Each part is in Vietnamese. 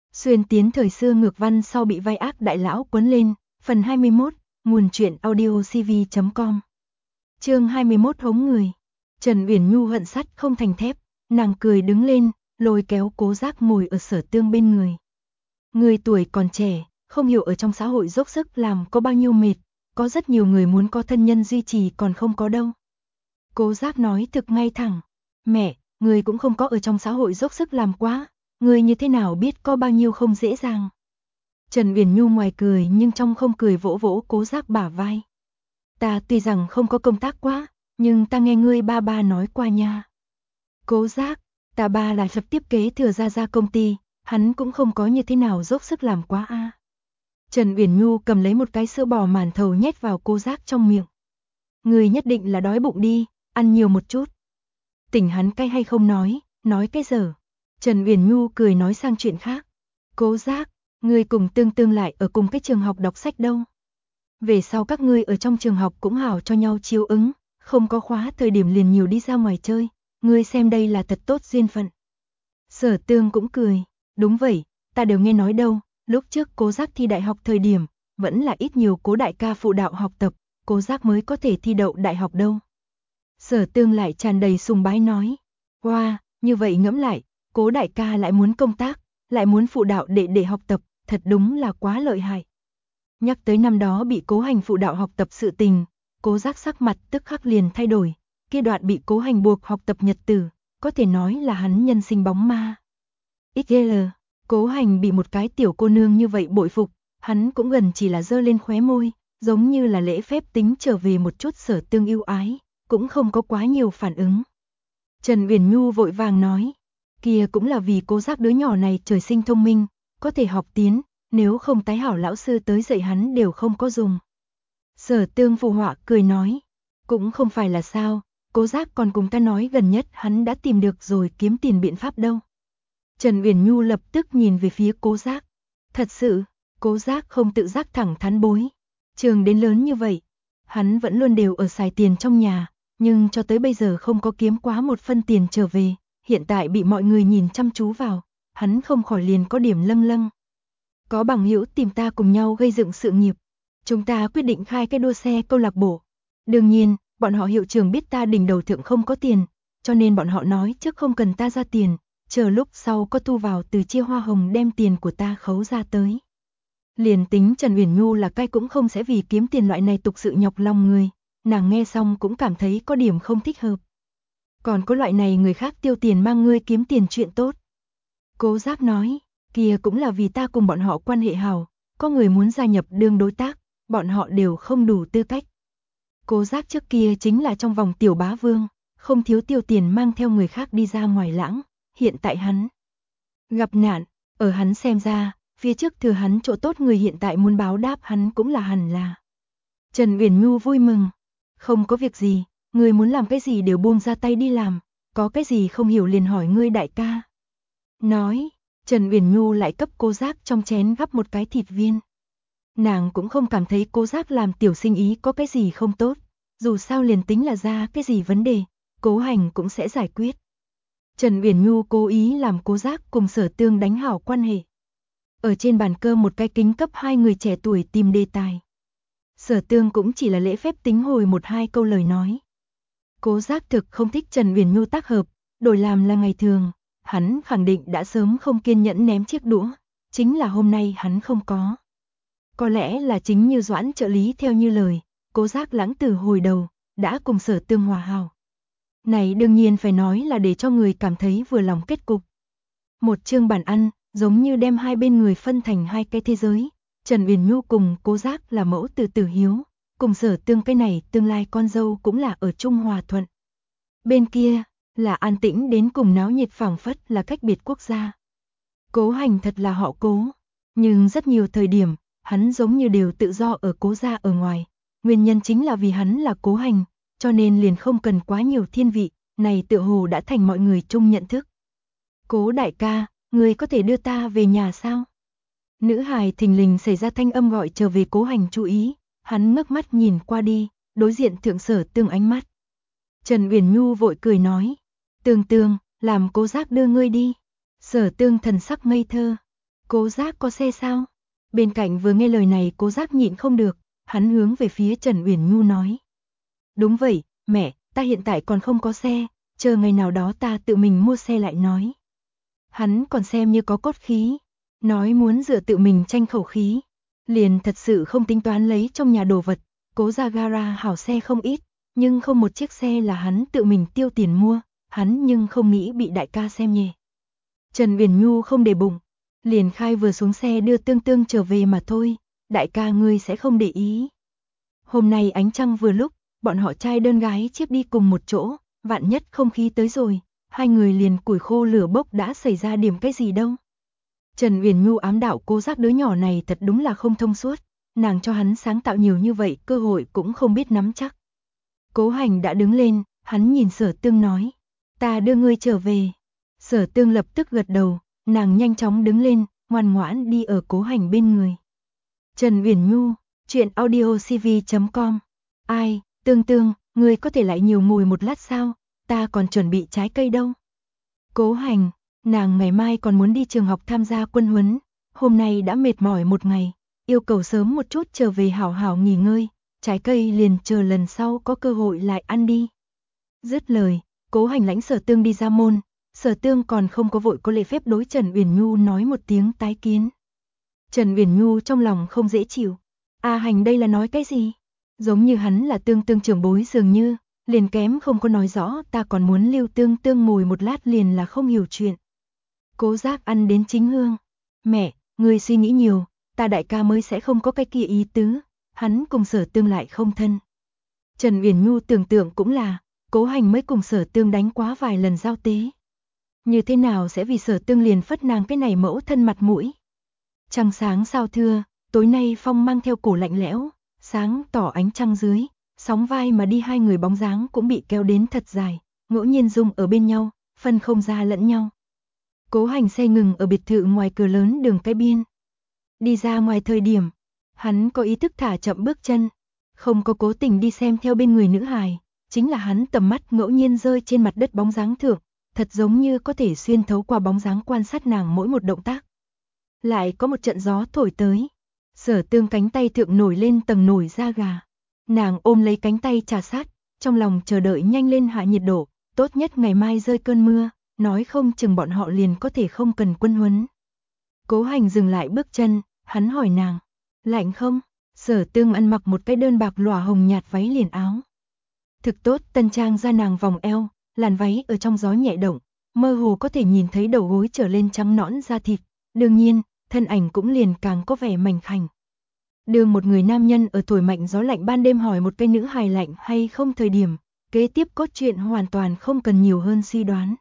Xuyên tiến thời xưa ngược văn sau bị vai ác đại lão quấn lên, phần 21, nguồn truyện audio cv.com. Chương 21 hống người. Trần Uyển Nhu hận sắt không thành thép, nàng cười đứng lên, lôi kéo Cố Giác ngồi ở Sở Tương bên người. Người tuổi còn trẻ, không hiểu ở trong xã hội dốc sức làm có bao nhiêu mệt, có rất nhiều người muốn có thân nhân duy trì còn không có đâu. Cố Giác nói thực ngay thẳng, mẹ, người cũng không có ở trong xã hội dốc sức làm quá, người như thế nào biết có bao nhiêu không dễ dàng. Trần Uyển Nhu ngoài cười nhưng trong không cười vỗ vỗ Cố Giác bả vai. Ta tuy rằng không có công tác quá, nhưng ta nghe ngươi ba ba nói qua nha. Cố Giác, ta ba là lập tiếp kế thừa ra công ty, hắn cũng không có như thế nào dốc sức làm quá a. Trần Uyển Nhu cầm lấy một cái sữa bò màn thầu nhét vào Cố Giác trong miệng. Ngươi nhất định là đói bụng đi, ăn nhiều một chút. Tỉnh hắn cay hay không nói cái dở. Trần Uyển Nhu cười nói sang chuyện khác. Cố Giác, ngươi cùng Tương Tương lại ở cùng cái trường học đọc sách đâu. Về sau các ngươi ở trong trường học cũng hảo cho nhau chiếu ứng, không có khóa thời điểm liền nhiều đi ra ngoài chơi, ngươi xem đây là thật tốt duyên phận. Sở Tương cũng cười, đúng vậy, ta đều nghe nói đâu, lúc trước Cố Giác thi đại học thời điểm, vẫn là ít nhiều Cố đại ca phụ đạo học tập, Cố Giác mới có thể thi đậu đại học đâu. Sở Tương lại tràn đầy sùng bái nói, wow, như vậy ngẫm lại, Cố đại ca lại muốn công tác, lại muốn phụ đạo để học tập, thật đúng là quá lợi hại. Nhắc tới năm đó bị Cố Hành phụ đạo học tập sự tình, Cố Giác sắc mặt tức khắc liền thay đổi, kia đoạn bị Cố Hành buộc học tập nhật tử, có thể nói là hắn nhân sinh bóng ma. XL, Cố Hành bị một cái tiểu cô nương như vậy bội phục, hắn cũng gần chỉ là giơ lên khóe môi, giống như là lễ phép tính trở về một chút Sở Tương yêu ái, cũng không có quá nhiều phản ứng. Trần Uyển Nhu vội vàng nói, kia cũng là vì Cố Giác đứa nhỏ này trời sinh thông minh, có thể học tiến, nếu không tái hảo lão sư tới dạy hắn đều không có dùng. Sở Tương phụ họa cười nói, cũng không phải là sao, Cố Giác còn cùng ta nói gần nhất hắn đã tìm được rồi kiếm tiền biện pháp đâu. Trần Uyển Nhu lập tức nhìn về phía Cố Giác. Thật sự, Cố Giác không tự giác thẳng thắn bối. Trường đến lớn như vậy, hắn vẫn luôn đều ở xài tiền trong nhà, nhưng cho tới bây giờ không có kiếm quá một phân tiền trở về, hiện tại bị mọi người nhìn chăm chú vào, hắn không khỏi liền có điểm lâng lâng. Có bằng hữu tìm ta cùng nhau gây dựng sự nghiệp. Chúng ta quyết định khai cái đua xe câu lạc bộ. Đương nhiên, bọn họ hiệu trưởng biết ta đỉnh đầu thượng không có tiền, cho nên bọn họ nói trước không cần ta ra tiền, chờ lúc sau có thu vào từ chia hoa hồng đem tiền của ta khấu ra tới. Liền tính Trần Uyển Nhu là cái cũng không sẽ vì kiếm tiền loại này tục sự nhọc lòng người, nàng nghe xong cũng cảm thấy có điểm không thích hợp. Còn có loại này người khác tiêu tiền mang ngươi kiếm tiền chuyện tốt. Cố Giác nói, kia cũng là vì ta cùng bọn họ quan hệ hảo, có người muốn gia nhập đương đối tác, bọn họ đều không đủ tư cách. Cố Giác trước kia chính là trong vòng tiểu bá vương, không thiếu tiêu tiền mang theo người khác đi ra ngoài lãng, hiện tại hắn gặp nạn, ở hắn xem ra, phía trước thừa hắn chỗ tốt người hiện tại muốn báo đáp hắn cũng là hẳn là. Trần Uyển Nhu vui mừng, không có việc gì, người muốn làm cái gì đều buông ra tay đi làm, có cái gì không hiểu liền hỏi ngươi đại ca. Nói, Trần Uyển Nhu lại cấp Cố Giác trong chén gắp một cái thịt viên. Nàng cũng không cảm thấy Cố Giác làm tiểu sinh ý có cái gì không tốt, dù sao liền tính là ra cái gì vấn đề, Cố Hành cũng sẽ giải quyết. Trần Uyển Nhu cố ý làm Cố Giác cùng Sở Tương đánh hảo quan hệ. Ở trên bàn cơm một cái kính cấp hai người trẻ tuổi tìm đề tài. Sở Tương cũng chỉ là lễ phép tính hồi một hai câu lời nói. Cố Giác thực không thích Trần Uyển Nhu tác hợp, đổi làm là ngày thường, hắn khẳng định đã sớm không kiên nhẫn ném chiếc đũa, chính là hôm nay hắn không có. Có lẽ là chính như Doãn trợ lý theo như lời, Cố Giác lãng từ hồi đầu, đã cùng Sở Tương hòa hảo. Này đương nhiên phải nói là để cho người cảm thấy vừa lòng kết cục. Một chương bàn ăn, giống như đem hai bên người phân thành hai cái thế giới, Trần Uyển Nhu cùng Cố Giác là mẫu tử tử hiếu, cùng Sở Tương cái này tương lai con dâu cũng là ở chung hòa thuận. Bên kia, là an tĩnh đến cùng náo nhiệt phảng phất là cách biệt quốc gia. Cố Hành thật là họ Cố, nhưng rất nhiều thời điểm, hắn giống như đều tự do ở Cố gia ở ngoài, nguyên nhân chính là vì hắn là Cố Hành, cho nên liền không cần quá nhiều thiên vị, này tựa hồ đã thành mọi người chung nhận thức. Cố đại ca, người có thể đưa ta về nhà sao? Nữ hài thình lình xảy ra thanh âm gọi trở về Cố Hành chú ý, hắn ngước mắt nhìn qua đi, đối diện thượng Sở Tương ánh mắt. Trần Uyển Nhu vội cười nói, Tương Tương, làm Cố Giác đưa ngươi đi. Sở Tương thần sắc ngây thơ, Cố Giác có xe sao? Bên cạnh vừa nghe lời này Cố Giác nhịn không được, hắn hướng về phía Trần Uyển Nhu nói. Đúng vậy, mẹ, ta hiện tại còn không có xe, chờ ngày nào đó ta tự mình mua xe lại nói. Hắn còn xem như có cốt khí, nói muốn dựa tự mình tranh khẩu khí, liền thật sự không tính toán lấy trong nhà đồ vật. Cố ra gara hảo xe không ít, nhưng không một chiếc xe là hắn tự mình tiêu tiền mua, hắn nhưng không nghĩ bị đại ca xem nhẹ. Trần Uyển Nhu không để bụng, liền khai vừa xuống xe đưa Tương Tương trở về mà thôi, đại ca ngươi sẽ không để ý. Hôm nay ánh trăng vừa lúc, bọn họ trai đơn gái chiếc đi cùng một chỗ, vạn nhất không khí tới rồi, hai người liền củi khô lửa bốc đã xảy ra điểm cái gì đâu. Trần Uyển Nhu ám đạo Cố Giác đứa nhỏ này thật đúng là không thông suốt, nàng cho hắn sáng tạo nhiều như vậy cơ hội cũng không biết nắm chắc. Cố Hành đã đứng lên, hắn nhìn Sở Tương nói, ta đưa ngươi trở về. Sở Tương lập tức gật đầu, nàng nhanh chóng đứng lên, ngoan ngoãn đi ở Cố Hành bên người. Trần Uyển Nhu, chuyện audiocv.com. Ai, Tương Tương, ngươi có thể lại nhiều ngồi một lát sao, ta còn chuẩn bị trái cây đâu. Cố Hành, nàng ngày mai còn muốn đi trường học tham gia quân huấn, hôm nay đã mệt mỏi một ngày, yêu cầu sớm một chút trở về hảo hảo nghỉ ngơi, trái cây liền chờ lần sau có cơ hội lại ăn đi. Dứt lời, Cố Hành lãnh Sở Tương đi ra môn, Sở Tương còn không có vội có lễ phép đối Trần Uyển Nhu nói một tiếng tái kiến. Trần Uyển Nhu trong lòng không dễ chịu, A Hành đây là nói cái gì? Giống như hắn là Tương Tương trưởng bối dường như, liền kém không có nói rõ ta còn muốn lưu Tương Tương ngồi một lát liền là không hiểu chuyện. Cố Giác ăn đến chính hương, mẹ, ngươi suy nghĩ nhiều, ta đại ca mới sẽ không có cái kia ý tứ, hắn cùng Sở Tương lại không thân. Trần Uyển Nhu tưởng tượng cũng là, Cố Hành mới cùng Sở Tương đánh quá vài lần giao tế. Như thế nào sẽ vì Sở Tương liền phất nàng cái này mẫu thân mặt mũi. Trăng sáng sao thưa, tối nay phong mang theo cổ lạnh lẽo, sáng tỏ ánh trăng dưới, sóng vai mà đi hai người bóng dáng cũng bị kéo đến thật dài, ngẫu nhiên dung ở bên nhau, phân không ra lẫn nhau. Cố Hành xe ngừng ở biệt thự ngoài cửa lớn đường cái biên. Đi ra ngoài thời điểm, hắn có ý thức thả chậm bước chân, không có cố tình đi xem theo bên người nữ hài, chính là hắn tầm mắt ngẫu nhiên rơi trên mặt đất bóng dáng thượng, thật giống như có thể xuyên thấu qua bóng dáng quan sát nàng mỗi một động tác. Lại có một trận gió thổi tới, Sở Tương cánh tay thượng nổi lên tầng nổi da gà, nàng ôm lấy cánh tay trà sát, trong lòng chờ đợi nhanh lên hạ nhiệt độ, tốt nhất ngày mai rơi cơn mưa, nói không chừng bọn họ liền có thể không cần quân huấn. Cố Hành dừng lại bước chân, hắn hỏi nàng, lạnh không? Sở Tương ăn mặc một cái đơn bạc lòa hồng nhạt váy liền áo. Thực tốt, tân trang ra nàng vòng eo, làn váy ở trong gió nhẹ động, mơ hồ có thể nhìn thấy đầu gối trở lên trắng nõn da thịt, đương nhiên, thân ảnh cũng liền càng có vẻ mảnh khảnh. Đường một người nam nhân ở thổi mạnh gió lạnh ban đêm hỏi một cái nữ hài lạnh hay không thời điểm, kế tiếp cốt truyện hoàn toàn không cần nhiều hơn suy đoán.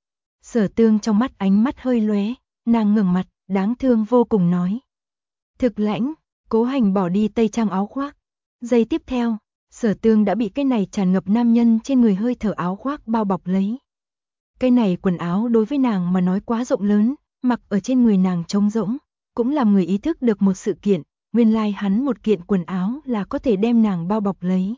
Sở Tương trong mắt ánh mắt hơi lóe, nàng ngẩng mặt, đáng thương vô cùng nói. Thực lãnh, Cố Hành bỏ đi tây trang áo khoác. Giây tiếp theo, Sở Tương đã bị cái này tràn ngập nam nhân trên người hơi thở áo khoác bao bọc lấy. Cái này quần áo đối với nàng mà nói quá rộng lớn, mặc ở trên người nàng trống rỗng, cũng làm người ý thức được một sự kiện, nguyên lai hắn một kiện quần áo là có thể đem nàng bao bọc lấy.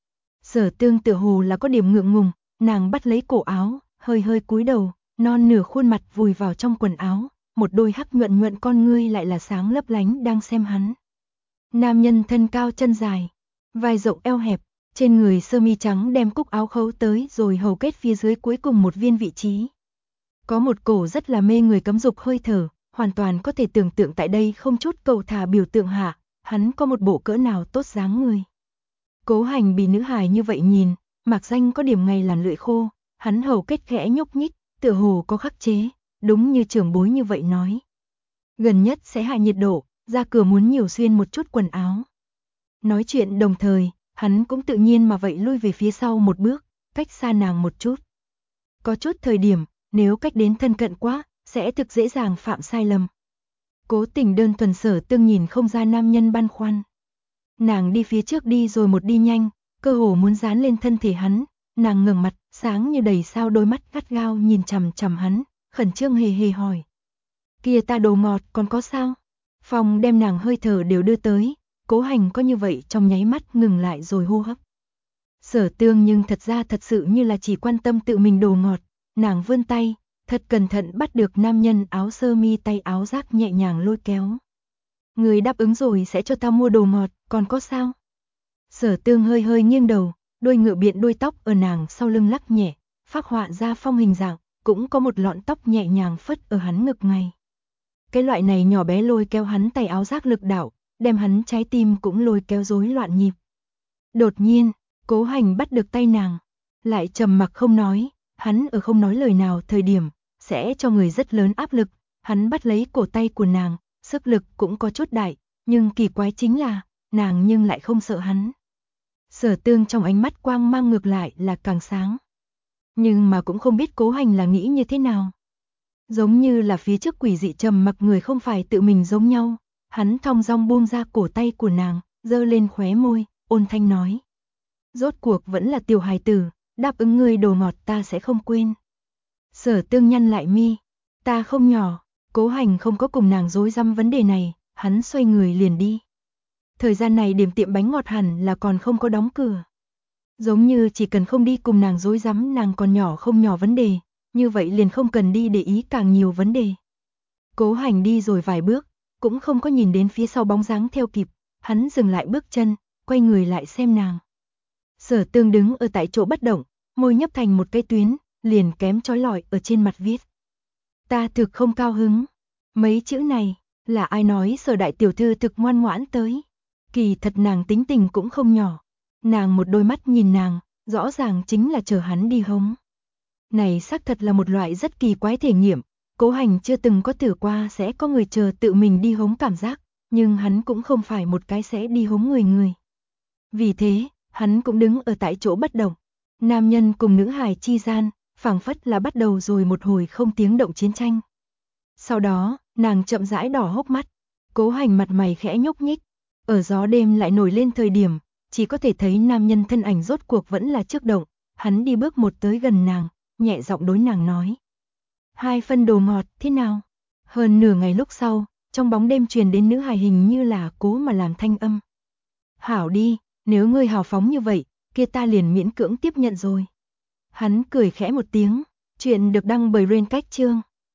Sở Tương tựa hồ là có điểm ngượng ngùng, nàng bắt lấy cổ áo, hơi hơi cúi đầu, non nửa khuôn mặt vùi vào trong quần áo, một đôi hắc nhuận nhuận con ngươi lại là sáng lấp lánh đang xem hắn. Nam nhân thân cao chân dài, vai rộng eo hẹp, trên người sơ mi trắng đem cúc áo khấu tới rồi hầu kết phía dưới cuối cùng một viên vị trí. Có một cổ rất là mê người cấm dục hơi thở, hoàn toàn có thể tưởng tượng tại đây không chút cầu thả biểu tượng hạ, hắn có một bộ cỡ nào tốt dáng người. Cố Hành bị nữ hài như vậy nhìn, mặc danh có điểm ngày làn lưỡi khô, hắn hầu kết khẽ nhúc nhích, tựa hồ có khắc chế, đúng như trưởng bối như vậy nói. Gần nhất sẽ hạ nhiệt độ, ra cửa muốn nhiều xuyên một chút quần áo. Nói chuyện đồng thời, hắn cũng tự nhiên mà vậy lui về phía sau một bước, cách xa nàng một chút. Có chút thời điểm, nếu cách đến thân cận quá, sẽ thực dễ dàng phạm sai lầm. Cố Tình đơn thuần Sở Tương nhìn không ra nam nhân băn khoăn. Nàng đi phía trước đi rồi một đi nhanh, cơ hồ muốn dán lên thân thể hắn, nàng ngẩng mặt, sáng như đầy sao đôi mắt gắt gao nhìn chằm chằm hắn, khẩn trương hề hề hỏi. Kia ta đồ ngọt còn có sao? Phong đem nàng hơi thở đều đưa tới, Cố Hành có như vậy trong nháy mắt ngừng lại rồi hô hấp. Sở Tương nhưng thật ra thật sự như là chỉ quan tâm tự mình đồ ngọt, nàng vươn tay, thật cẩn thận bắt được nam nhân áo sơ mi tay áo rác nhẹ nhàng lôi kéo. Người đáp ứng rồi sẽ cho tao mua đồ ngọt, còn có sao? Sở Tương hơi hơi nghiêng đầu, đuôi ngựa biện đuôi tóc ở nàng sau lưng lắc nhẹ, phác họa ra phong hình dạng, cũng có một lọn tóc nhẹ nhàng phất ở hắn ngực ngay. Cái loại này nhỏ bé lôi kéo hắn tay áo rác lực đạo, đem hắn trái tim cũng lôi kéo rối loạn nhịp. Đột nhiên, Cố Hành bắt được tay nàng, lại trầm mặc không nói, hắn ở không nói lời nào thời điểm, sẽ cho người rất lớn áp lực, hắn bắt lấy cổ tay của nàng, sức lực cũng có chút đại, nhưng kỳ quái chính là, nàng nhưng lại không sợ hắn. Sở Tương trong ánh mắt quang mang ngược lại là càng sáng. Nhưng mà cũng không biết Cố Hành là nghĩ như thế nào. Giống như là phía trước quỷ dị trầm mặc người không phải tự mình giống nhau, hắn thong dong buông ra cổ tay của nàng, giơ lên khóe môi, ôn thanh nói. Rốt cuộc vẫn là tiểu hài tử, đáp ứng ngươi đồ ngọt ta sẽ không quên. Sở Tương nhăn lại mi, ta không nhỏ, Cố Hành không có cùng nàng dối răm vấn đề này, hắn xoay người liền đi. Thời gian này điểm tiệm bánh ngọt hẳn là còn không có đóng cửa. Giống như chỉ cần không đi cùng nàng dối rắm nàng còn nhỏ không nhỏ vấn đề, như vậy liền không cần đi để ý càng nhiều vấn đề. Cố Hành đi rồi vài bước, cũng không có nhìn đến phía sau bóng dáng theo kịp, hắn dừng lại bước chân, quay người lại xem nàng. Sở Tương đứng ở tại chỗ bất động, môi nhấp thành một cái tuyến, liền kém chói lọi ở trên mặt viết. Ta thực không cao hứng. Mấy chữ này, là ai nói Sở đại tiểu thư thực ngoan ngoãn tới. Kỳ thật nàng tính tình cũng không nhỏ. Nàng một đôi mắt nhìn nàng, rõ ràng chính là chờ hắn đi hống. Này xác thật là một loại rất kỳ quái thể nghiệm, Cố Hành chưa từng có thử qua sẽ có người chờ tự mình đi hống cảm giác, nhưng hắn cũng không phải một cái sẽ đi hống người. Vì thế, hắn cũng đứng ở tại chỗ bất động. Nam nhân cùng nữ hài chi gian, phảng phất là bắt đầu rồi một hồi không tiếng động chiến tranh. Sau đó, nàng chậm rãi đỏ hốc mắt, Cố Hành mặt mày khẽ nhúc nhích, ở gió đêm lại nổi lên thời điểm, chỉ có thể thấy nam nhân thân ảnh rốt cuộc vẫn là trước động, hắn đi bước một tới gần nàng, nhẹ giọng đối nàng nói. 2 phân đồ ngọt, thế nào? Hơn nửa ngày lúc sau, trong bóng đêm truyền đến nữ hài hình như là Cố mà làm thanh âm. Hảo đi, nếu ngươi hào phóng như vậy, kia ta liền miễn cưỡng tiếp nhận rồi. Hắn cười khẽ một tiếng, chuyện được đăng bởi Rain Cách Chương.